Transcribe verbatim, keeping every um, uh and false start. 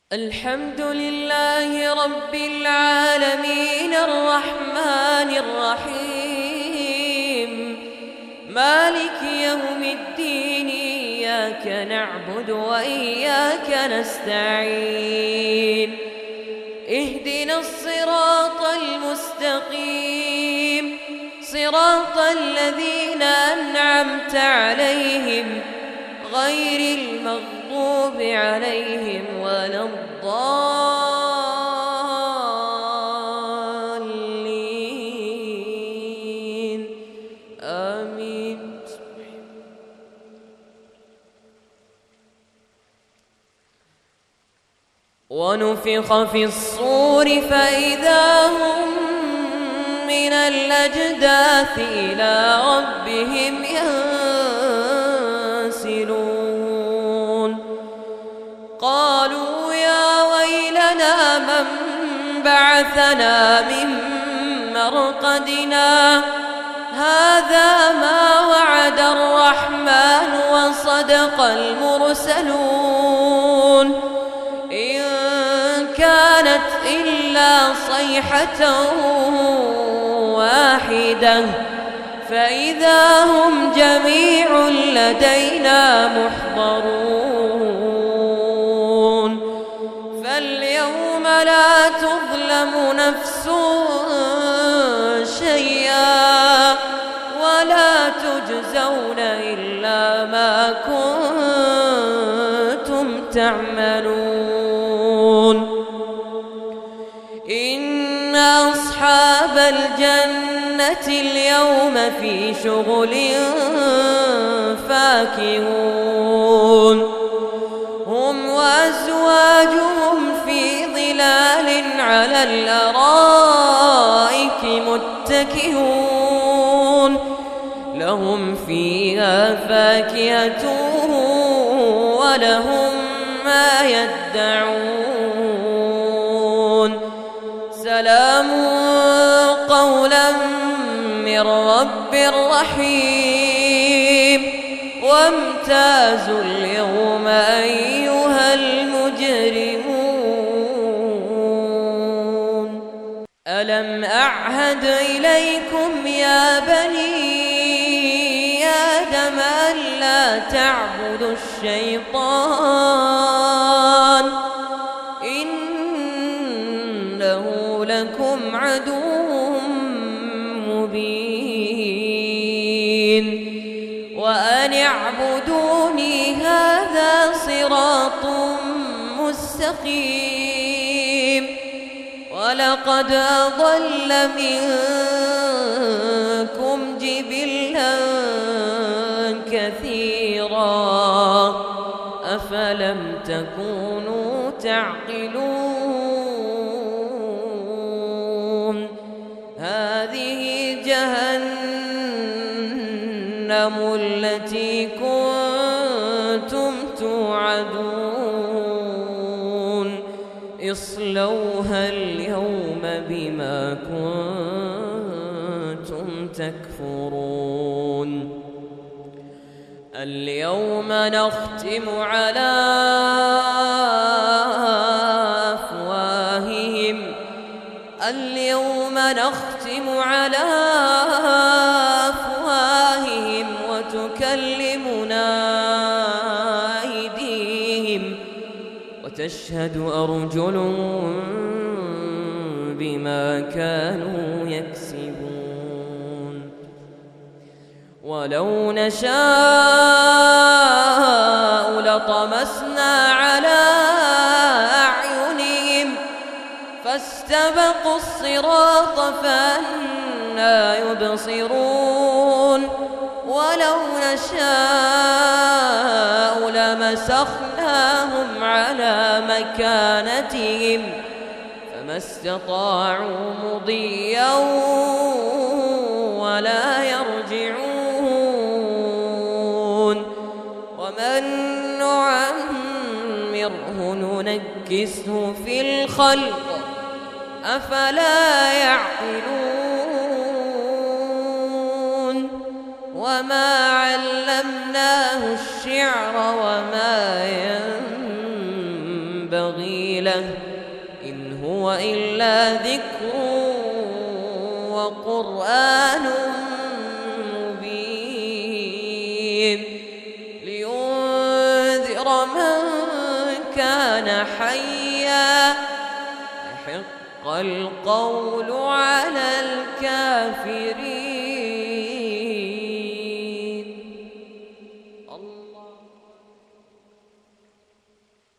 الحمد لله رب العالمين الرحمن الرحيم مالك يوم الدين إياك نعبد وإياك نستعين اهدنا الصراط المستقيم صراط الذين أنعمت عليهم غير المغضوب عليهم ولا الضالين آمين. ونفخ في الصور فإذا هم من الأجداث إلى ربهم ينسلون قالوا يا ويلنا من بعثنا من مرقدنا هذا ما وعد الرحمن وصدق المرسلون إن كانت إلا صيحة واحدة فإذا هم جميع لدينا محضرون فاليوم لا تظلم نفس شيئا ولا تجزون إلا ما كنتم تعملون إن أصحاب الجنة اليوم في شغل فاكهون هم وأزواجهم في ظلال على الأرائك متكئون لهم فيها فاكهة ولهم ما يدعون سلام قولا من رب رحيم وامتازوا اليوم أيها المجرمون ألم أعهد إليكم يا بني آدم ألا تعبدوا الشيطان إنه لكم عدو مبين وأن اعبدوني هذا صراط مستقيم ولقد أضل منكم جبلا كثيرا أفلم تكونوا تعقلون هذه جهنم التي كنتم توعدون اصلوها اليوم بما كنتم تكفرون اليوم نختم على أفواههم اليوم نختم على أفواههم وتكلمنا أيديهم وتشهد أرجلهم بما كانوا يكسبون ولو نشاء لطمسنا على أعينهم فاستبقوا الصراط فأنى يبصرون ولو نشاء لمسخناهم على مكانتهم فما استطاعوا مضيا ولا يرجعون ومن نعمره ننكسه في الخلق أفلا يعقلون وما علمناه الشعر وما ينبغي ينبغي له إن هو إلا ذكر وقرآن مبين لينذر من كان حيا يحق القول على الكافرين.